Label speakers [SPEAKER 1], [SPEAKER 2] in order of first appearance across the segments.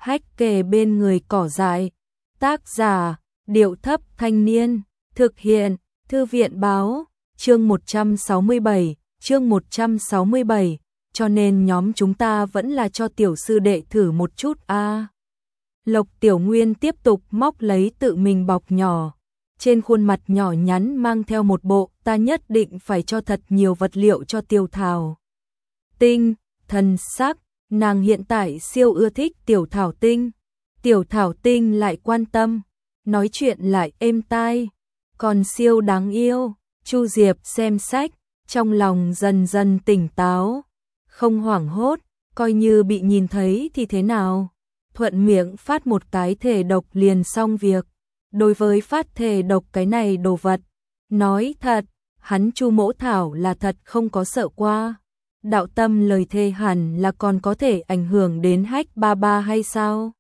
[SPEAKER 1] hách kề bên người cỏ dại. Tác giả, Điệu Thấp Thanh Niên. Thực hiện, Thư viện Báo. Chương 167, cho nên nhóm chúng ta vẫn là cho tiểu sư đệ thử một chút a. Lộc Tiểu Nguyên tiếp tục móc lấy tự mình bọc nhỏ. Trên khuôn mặt nhỏ nhắn mang theo một bộ ta nhất định phải cho thật nhiều vật liệu cho Tiêu Thảo Tinh, thần sắc, nàng hiện tại siêu ưa thích Tiểu Thảo Tinh. Tiểu Thảo Tinh lại quan tâm, nói chuyện lại êm tai, còn siêu đáng yêu. Chu Diệp xem sách, trong lòng dần dần tỉnh táo, không hoảng hốt, coi như bị nhìn thấy thì thế nào. Thuận miệng phát một cái thể độc liền xong việc. Đối với phát thể độc cái này đồ vật, nói thật, hắn Chu Mỗ Thảo là thật không có sợ qua. Đạo tâm lời thề hẳn là còn có thể ảnh hưởng đến hách ba ba hay sao?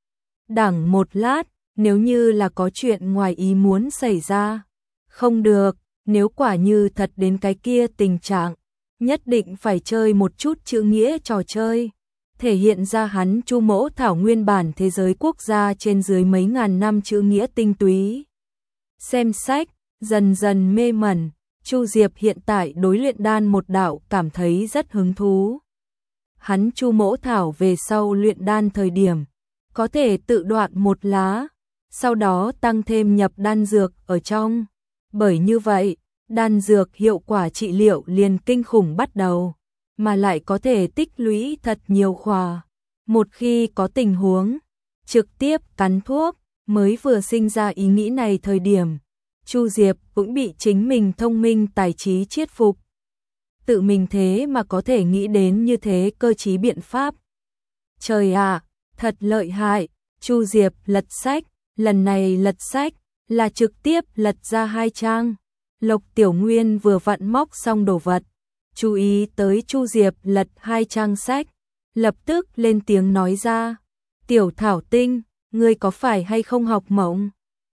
[SPEAKER 1] Đẳng một lát, nếu như là có chuyện ngoài ý muốn xảy ra. Không được, nếu quả như thật đến cái kia tình trạng, nhất định phải chơi một chút chữ nghĩa trò chơi. Thể hiện ra hắn Chu Mỗ Thảo nguyên bản thế giới quốc gia trên dưới mấy ngàn năm chữ nghĩa tinh túy. Xem sách, dần dần mê mẩn, Chu Diệp hiện tại đối luyện đan một đạo cảm thấy rất hứng thú. Hắn Chu Mỗ Thảo về sau luyện đan thời điểm, có thể tự đoạn một lá, sau đó tăng thêm nhập đan dược ở trong. Bởi như vậy, đan dược hiệu quả trị liệu liền kinh khủng bắt đầu, mà lại có thể tích lũy thật nhiều khóa. Một khi có tình huống, trực tiếp cắn thuốc. Mới vừa sinh ra ý nghĩ này thời điểm, Chu Diệp cũng bị chính mình thông minh tài trí chiết phục. Tự mình thế mà có thể nghĩ đến như thế cơ trí biện pháp. Trời ạ, thật lợi hại. Chu Diệp lật sách, lần này lật sách là trực tiếp lật ra 2 trang. Lộc Tiểu Nguyên vừa vặn móc xong đồ vật, chú ý tới Chu Diệp lật 2 trang sách, lập tức lên tiếng nói ra, Tiểu Thảo Tinh, ngươi có phải hay không học mộng?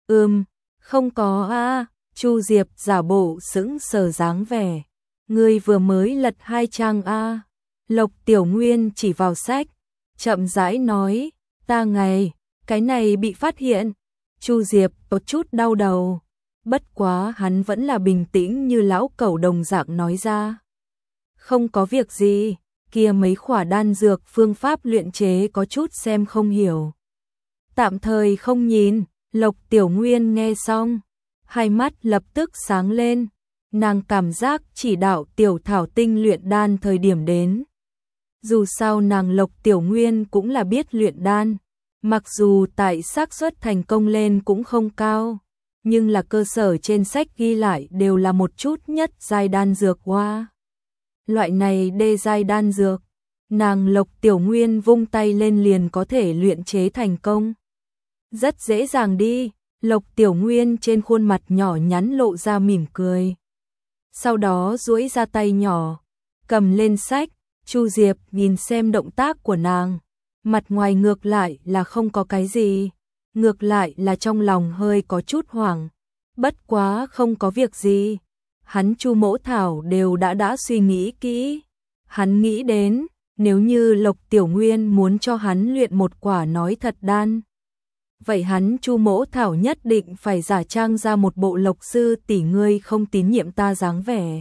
[SPEAKER 1] Không có a. Chu Diệp giả bộ sững sờ dáng vẻ. Ngươi vừa mới lật 2 trang a. Lộc Tiểu Nguyên chỉ vào sách, chậm rãi nói, ta ngày, cái này bị phát hiện. Chu Diệp có chút đau đầu, bất quá hắn vẫn là bình tĩnh như lão cẩu đồng dạng nói ra. Không có việc gì, kia mấy khỏa đan dược phương pháp luyện chế có chút xem không hiểu. Tạm thời không nhìn. Lộc Tiểu Nguyên nghe xong, hai mắt lập tức sáng lên, nàng cảm giác chỉ đạo Tiểu Thảo Tinh luyện đan thời điểm đến. Dù sao nàng Lộc Tiểu Nguyên cũng là biết luyện đan, mặc dù tại xác suất thành công lên cũng không cao, nhưng là cơ sở trên sách ghi lại đều là một chút nhất giai đan dược hoa. Loại này đê giai đan dược, nàng Lộc Tiểu Nguyên vung tay lên liền có thể luyện chế thành công. Rất dễ dàng đi. Lộc Tiểu Nguyên trên khuôn mặt nhỏ nhắn lộ ra mỉm cười. Sau đó duỗi ra tay nhỏ, cầm lên sách. Chu Diệp nhìn xem động tác của nàng, mặt ngoài ngược lại là không có cái gì, ngược lại là trong lòng hơi có chút hoảng. Bất quá không có việc gì, hắn Chu Mỗ Thảo đều đã suy nghĩ kỹ. Hắn nghĩ đến, nếu như Lộc Tiểu Nguyên muốn cho hắn luyện một quả nói thật đan, vậy hắn Chu Mỗ Thảo nhất định phải giả trang ra một bộ Lộc sư tỷ ngươi không tín nhiệm ta dáng vẻ.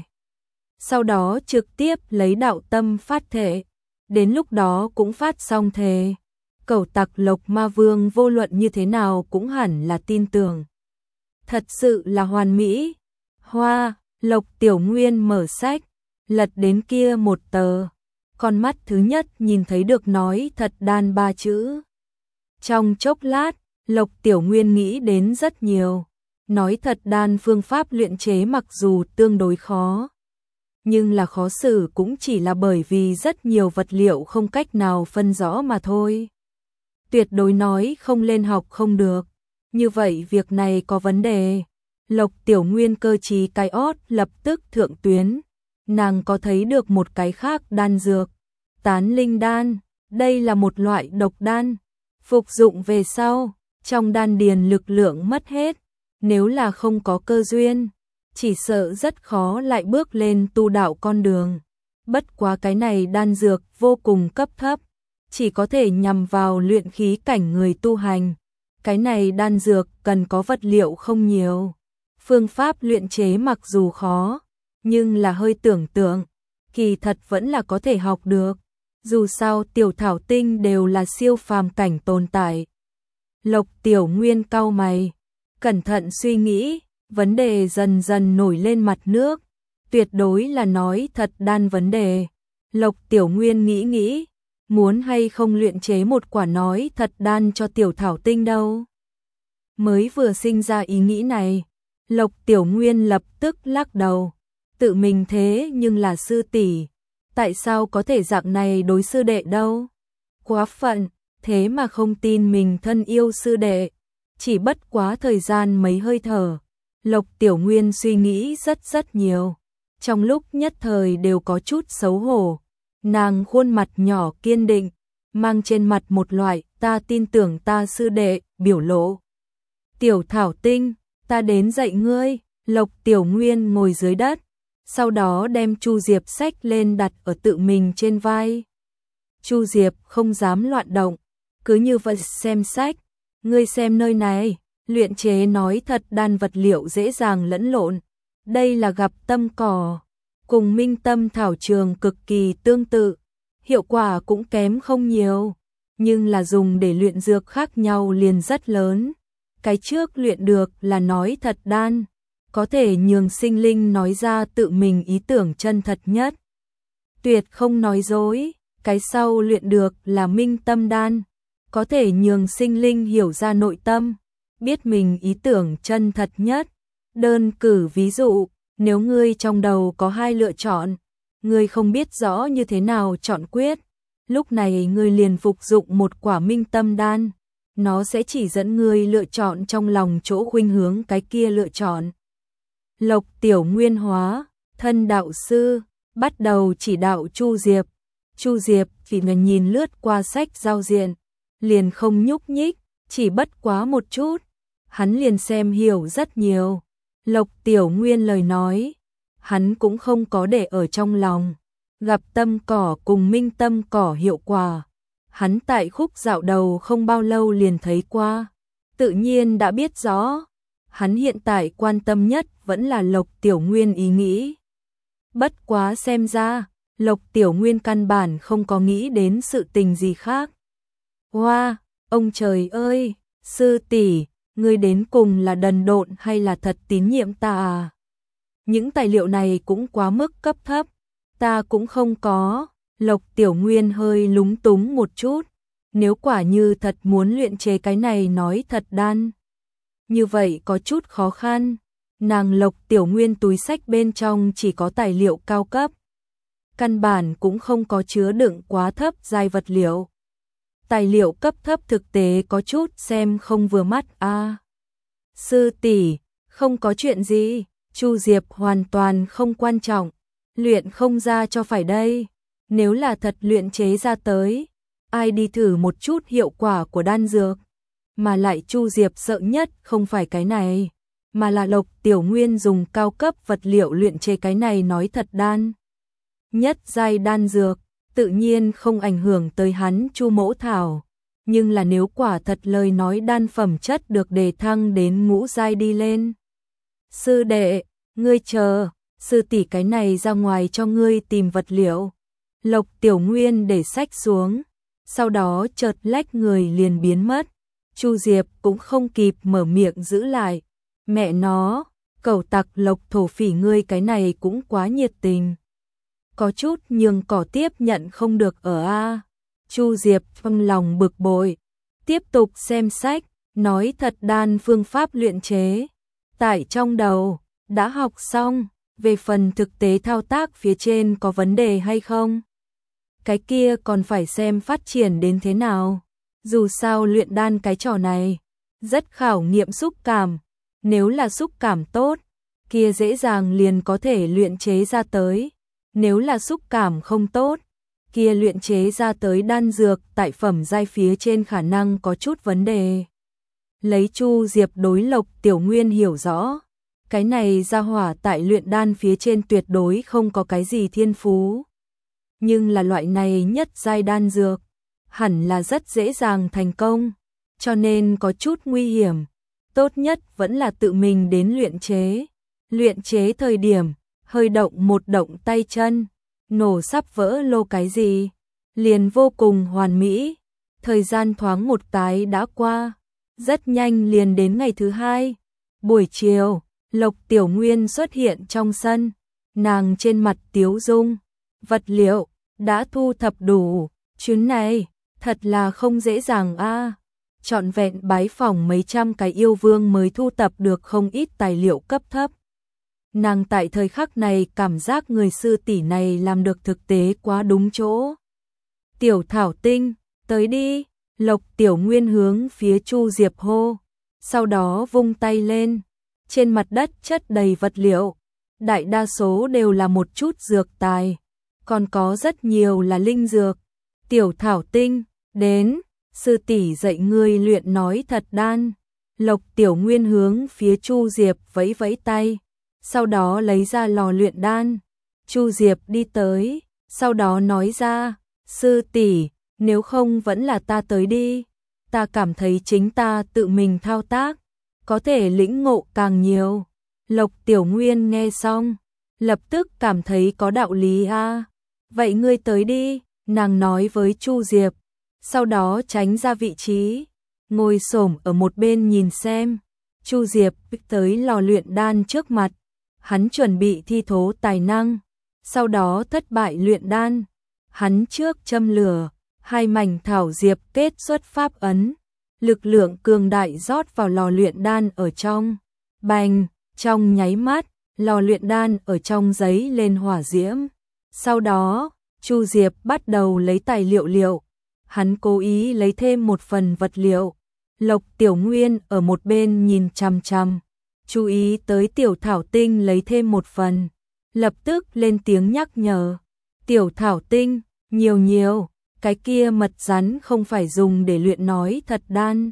[SPEAKER 1] Sau đó trực tiếp lấy đạo tâm phát thể, đến lúc đó cũng phát xong thề. Cẩu tặc Lộc Ma Vương vô luận như thế nào cũng hẳn là tin tưởng. Thật sự là hoàn mỹ. Hoa. Lộc Tiểu Nguyên mở sách, lật đến kia một tờ, con mắt thứ nhất nhìn thấy được nói thật đan 3 chữ. Trong chốc lát, Lộc Tiểu Nguyên nghĩ đến rất nhiều. Nói thật đan phương pháp luyện chế mặc dù tương đối khó, nhưng là khó xử cũng chỉ là bởi vì rất nhiều vật liệu không cách nào phân rõ mà thôi. Tuyệt đối nói không lên học không được. Như vậy việc này có vấn đề. Lộc Tiểu Nguyên cơ trí cái ót lập tức thượng tuyến. Nàng có thấy được một cái khác đan dược, Tán Linh đan. Đây là một loại độc đan, phục dụng về sau, trong đan điền lực lượng mất hết, nếu là không có cơ duyên, chỉ sợ rất khó lại bước lên tu đạo con đường. Bất quá cái này đan dược vô cùng cấp thấp, chỉ có thể nhằm vào luyện khí cảnh người tu hành. Cái này đan dược cần có vật liệu không nhiều. Phương pháp luyện chế mặc dù khó, nhưng là hơi tưởng tượng, kỳ thật vẫn là có thể học được. Dù sao tiểu thảo tinh đều là siêu phàm cảnh tồn tại. Lộc Tiểu Nguyên cau mày, cẩn thận suy nghĩ, vấn đề dần dần nổi lên mặt nước. Tuyệt đối là nói thật đan vấn đề. Lộc Tiểu Nguyên nghĩ, muốn hay không luyện chế một quả nói thật đan cho tiểu thảo tinh đâu. Mới vừa sinh ra ý nghĩ này, Lộc Tiểu Nguyên lập tức lắc đầu. Tự mình thế nhưng là sư tỷ, tại sao có thể dạng này đối sư đệ đâu? Quá phận, thế mà không tin mình thân yêu sư đệ. Chỉ bất quá thời gian mấy hơi thở, Lộc Tiểu Nguyên suy nghĩ rất nhiều. Trong lúc nhất thời đều có chút xấu hổ, nàng khuôn mặt nhỏ kiên định, mang trên mặt một loại ta tin tưởng ta sư đệ biểu lộ. Tiểu thảo tinh, ta đến dạy ngươi. Lộc Tiểu Nguyên ngồi dưới đất, sau đó đem Chu Diệp xách lên đặt ở tự mình trên vai. Chu Diệp không dám loạn động, cứ như vậy xem sách. Ngươi xem nơi này, luyện chế nói thật đan vật liệu dễ dàng lẫn lộn. Đây là gặp tâm cỏ, cùng minh tâm thảo trường cực kỳ tương tự, hiệu quả cũng kém không nhiều, nhưng là dùng để luyện dược khác nhau liền rất lớn. Cái trước luyện được là nói thật đan, có thể nhường sinh linh nói ra tự mình ý tưởng chân thật nhất, tuyệt không nói dối. Cái sau luyện được là minh tâm đan, có thể nhường sinh linh hiểu ra nội tâm, biết mình ý tưởng chân thật nhất. Đơn cử ví dụ, nếu ngươi trong đầu có hai lựa chọn, ngươi không biết rõ như thế nào chọn quyết, lúc này ngươi liền phục dụng một quả minh tâm đan, nó sẽ chỉ dẫn ngươi lựa chọn trong lòng chỗ khuynh hướng cái kia lựa chọn. Lộc Tiểu Nguyên hóa thân đạo sư, bắt đầu chỉ đạo Chu Diệp. Chu Diệp chỉ ngần nhìn lướt qua sách giao diện, liền không nhúc nhích, chỉ bất quá một chút, hắn liền xem hiểu rất nhiều. Lộc Tiểu Nguyên lời nói, hắn cũng không có để ở trong lòng. Gặp tâm cỏ cùng minh tâm cỏ hiệu quả, hắn tại khúc dạo đầu không bao lâu liền thấy qua, tự nhiên đã biết rõ. Hắn hiện tại quan tâm nhất vẫn là Lộc Tiểu Nguyên ý nghĩ. Bất quá xem ra, Lộc Tiểu Nguyên căn bản không có nghĩ đến sự tình gì khác. Hoa, ông trời ơi, sư tỷ, ngươi đến cùng là đần độn hay là thật tín nhiệm ta à? Những tài liệu này cũng quá mức cấp thấp, ta cũng không có. Lộc Tiểu Nguyên hơi lúng túng một chút, nếu quả như thật muốn luyện chế cái này nói thật đan, như vậy có chút khó khăn. Nàng Lộc Tiểu Nguyên túi sách bên trong chỉ có tài liệu cao cấp, căn bản cũng không có chứa đựng quá thấp giai vật liệu. Tài liệu cấp thấp thực tế có chút xem không vừa mắt a. Sư tỷ, không có chuyện gì, Chu Diệp hoàn toàn không quan trọng, luyện không ra cho phải đây. Nếu là thật luyện chế ra tới, ai đi thử một chút hiệu quả của đan dược. Mà lại Chu Diệp sợ nhất không phải cái này, mà là Lộc Tiểu Nguyên dùng cao cấp vật liệu luyện chế cái này nói thật đan. Nhất giai đan dược, tự nhiên không ảnh hưởng tới hắn Chu Mỗ Thảo, nhưng là nếu quả thật lời nói đan phẩm chất được đề thăng đến ngũ giai đi lên. Sư đệ, ngươi chờ, sư tỷ cái này ra ngoài cho ngươi tìm vật liệu. Lộc Tiểu Nguyên để sách xuống, sau đó chợt lách người liền biến mất. Chu Diệp cũng không kịp mở miệng giữ lại. Mẹ nó, cẩu tặc Lộc thổ phỉ ngươi cái này cũng quá nhiệt tình. Có chút nhường cỏ tiếp nhận không được ở a. Chu Diệp trong lòng bực bội, tiếp tục xem sách, nói thật đan phương pháp luyện chế. Tại trong đầu, đã học xong, về phần thực tế thao tác phía trên có vấn đề hay không? Cái kia còn phải xem phát triển đến thế nào. Dù sao luyện đan cái trò này, rất khảo nghiệm xúc cảm. Nếu là xúc cảm tốt, kia dễ dàng liền có thể luyện chế ra tới. Nếu là xúc cảm không tốt, kia luyện chế ra tới đan dược tại phẩm giai phía trên khả năng có chút vấn đề. Lấy Chu Diệp đối Lộc Tiểu Nguyên hiểu rõ, cái này ra hỏa tại luyện đan phía trên tuyệt đối không có cái gì thiên phú. Nhưng là loại này nhất giai đan dược, hẳn là rất dễ dàng thành công, cho nên có chút nguy hiểm. Tốt nhất vẫn là tự mình đến luyện chế. Luyện chế thời điểm, hơi động một động tay chân, nổ sắp vỡ lô cái gì, liền vô cùng hoàn mỹ. Thời gian thoáng một cái đã qua, rất nhanh liền đến ngày thứ hai. Buổi chiều, Lộc Tiểu Nguyên xuất hiện trong sân, nàng trên mặt tiếu dung, vật liệu đã thu thập đủ, chuyến này thật là không dễ dàng a. Trọn vẹn bái phỏng mấy trăm cái yêu vương mới thu tập được không ít tài liệu cấp thấp. Nàng tại thời khắc này cảm giác người sư tỷ này làm được thực tế quá đúng chỗ. Tiểu Thảo Tinh, tới đi, Lộc Tiểu Nguyên hướng phía Chu Diệp hô, sau đó vung tay lên, trên mặt đất chất đầy vật liệu, đại đa số đều là một chút dược tài, còn có rất nhiều là linh dược. Tiểu Thảo Tinh, đến, sư tỷ dạy ngươi luyện nói thật đan. Lộc Tiểu Nguyên hướng phía Chu Diệp vẫy vẫy tay, sau đó lấy ra lò luyện đan. Chu Diệp đi tới, sau đó nói ra, sư tỷ, nếu không vẫn là ta tới đi, ta cảm thấy chính ta tự mình thao tác, có thể lĩnh ngộ càng nhiều. Lộc Tiểu Nguyên nghe xong, lập tức cảm thấy có đạo lý a. Vậy ngươi tới đi, nàng nói với Chu Diệp, sau đó tránh ra vị trí, ngồi xổm ở một bên nhìn xem. Chu Diệp tới lò luyện đan trước mặt, hắn chuẩn bị thi thố tài năng, sau đó thất bại luyện đan. Hắn trước châm lửa, hai mảnh thảo diệp kết xuất pháp ấn, lực lượng cường đại rót vào lò luyện đan ở trong. Bành, trong nháy mắt, lò luyện đan ở trong giấy lên hỏa diễm. Sau đó, Chu Diệp bắt đầu lấy tài liệu. Hắn cố ý lấy thêm một phần vật liệu. Lộc Tiểu Nguyên ở một bên nhìn chằm chằm, chú ý tới Tiểu Thảo Tinh lấy thêm một phần, lập tức lên tiếng nhắc nhở. Tiểu Thảo Tinh, nhiều, cái kia mật rắn không phải dùng để luyện nói thật đan.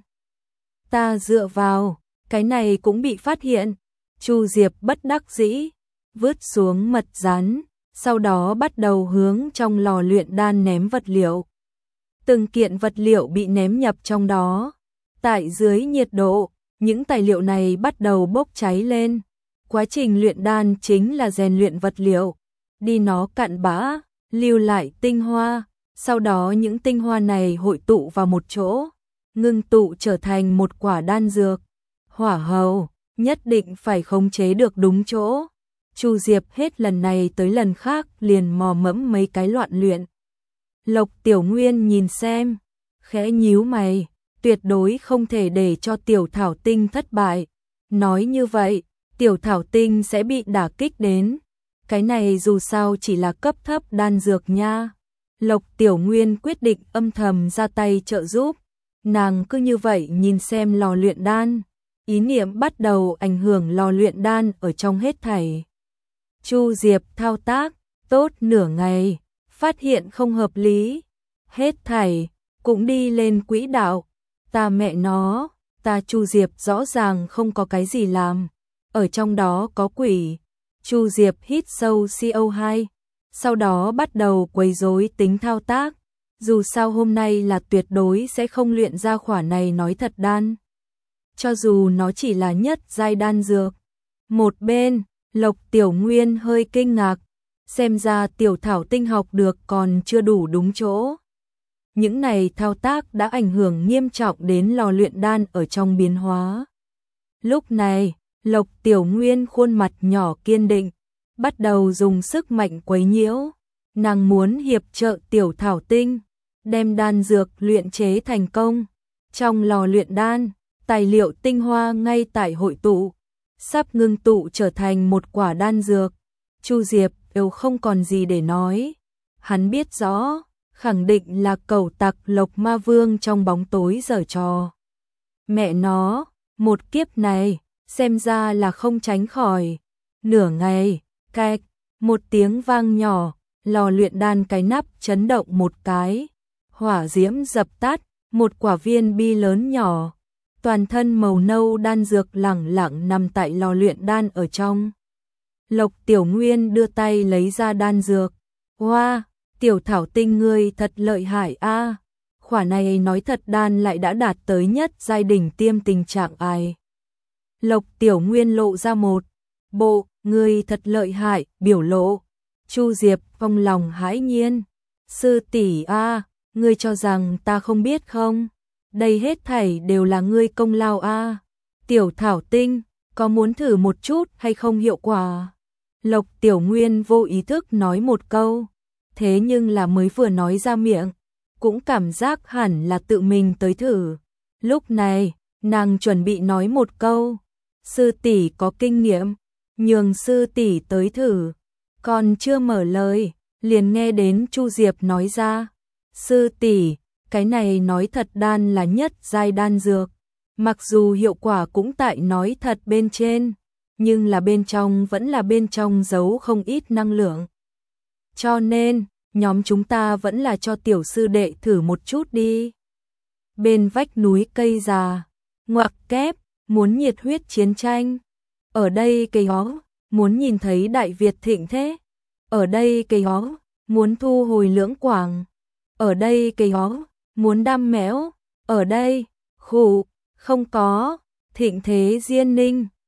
[SPEAKER 1] Ta dựa vào, cái này cũng bị phát hiện. Chu Diệp bất đắc dĩ, vứt xuống mật rắn, sau đó bắt đầu hướng trong lò luyện đan ném vật liệu. Từng kiện vật liệu bị ném nhập trong đó. Tại dưới nhiệt độ, những tài liệu này bắt đầu bốc cháy lên. Quá trình luyện đan chính là rèn luyện vật liệu, đi nó cặn bã, lưu lại tinh hoa, sau đó những tinh hoa này hội tụ vào một chỗ, ngưng tụ trở thành một quả đan dược. Hỏa hầu, nhất định phải khống chế được đúng chỗ. Chu Diệp hết lần này tới lần khác liền mò mẫm mấy cái loạn luyện. Lộc Tiểu Nguyên nhìn xem, khẽ nhíu mày, tuyệt đối không thể để cho Tiểu Thảo Tinh thất bại. Nói như vậy, Tiểu Thảo Tinh sẽ bị đả kích đến. Cái này dù sao chỉ là cấp thấp đan dược nha. Lộc Tiểu Nguyên quyết định âm thầm ra tay trợ giúp. Nàng cứ như vậy nhìn xem lò luyện đan, ý niệm bắt đầu ảnh hưởng lò luyện đan ở trong hết thảy. Chu Diệp thao tác tốt nửa ngày, phát hiện không hợp lý, hết thảy cũng đi lên quỹ đạo. Ta mẹ nó, ta Chu Diệp rõ ràng không có cái gì làm, ở trong đó có quỷ. Chu Diệp hít sâu CO2, sau đó bắt đầu quấy rối tính thao tác. Dù sao hôm nay là tuyệt đối sẽ không luyện ra khỏa này nói thật đan, cho dù nó chỉ là nhất giai đan dược. Một bên, Lộc Tiểu Nguyên hơi kinh ngạc, xem ra Tiểu Thảo Tinh học được còn chưa đủ đúng chỗ. Những này thao tác đã ảnh hưởng nghiêm trọng đến lò luyện đan ở trong biến hóa. Lúc này, Lộc Tiểu Nguyên khuôn mặt nhỏ kiên định, bắt đầu dùng sức mạnh quấy nhiễu. Nàng muốn hiệp trợ Tiểu Thảo Tinh, đem đan dược luyện chế thành công. Trong lò luyện đan, tài liệu tinh hoa ngay tại hội tụ, sắp ngưng tụ trở thành một quả đan dược. Chu Diệp đều không còn gì để nói. Hắn biết rõ, khẳng định là cẩu tặc Lộc Ma Vương trong bóng tối giở trò. Mẹ nó, một kiếp này, xem ra là không tránh khỏi. Nửa ngày, cạch, một tiếng vang nhỏ, lò luyện đan cái nắp chấn động một cái. Hỏa diễm dập tắt, một quả viên bi lớn nhỏ. Toàn thân màu nâu đan dược lẳng lặng nằm tại lò luyện đan ở trong. Lộc Tiểu Nguyên đưa tay lấy ra đan dược. Wow, Tiểu Thảo Tinh ngươi thật lợi hại a. Khỏa này nói thật đan lại đã đạt tới nhất giai đỉnh tiêm tình trạng ai. Lộc Tiểu Nguyên lộ ra một bộ, ngươi thật lợi hại, biểu lộ. Chu Diệp trong lòng hãi nhiên. Sư tỷ a, ngươi cho rằng ta không biết không? Đây hết thảy đều là ngươi công lao a. Tiểu Thảo Tinh, có muốn thử một chút hay không hiệu quả? Lộc Tiểu Nguyên vô ý thức nói một câu, thế nhưng là mới vừa nói ra miệng, cũng cảm giác hẳn là tự mình tới thử. Lúc này, nàng chuẩn bị nói một câu, sư tỷ có kinh nghiệm, nhường sư tỷ tới thử. Còn chưa mở lời, liền nghe đến Chu Diệp nói ra, sư tỷ, cái này nói thật đan là nhất giai đan dược, mặc dù hiệu quả cũng tại nói thật bên trên, nhưng là bên trong vẫn là bên trong giấu không ít năng lượng. Cho nên, nhóm chúng ta vẫn là cho tiểu sư đệ thử một chút đi. Bên vách núi cây già, ngoặc kép, muốn nhiệt huyết chiến tranh. Ở đây cây hó, muốn nhìn thấy Đại Việt thịnh thế. Ở đây cây hó, muốn thu hồi lưỡng quảng. Ở đây cây hó, muốn đam mẽo. Ở đây, khủ, không có, thịnh thế diên ninh.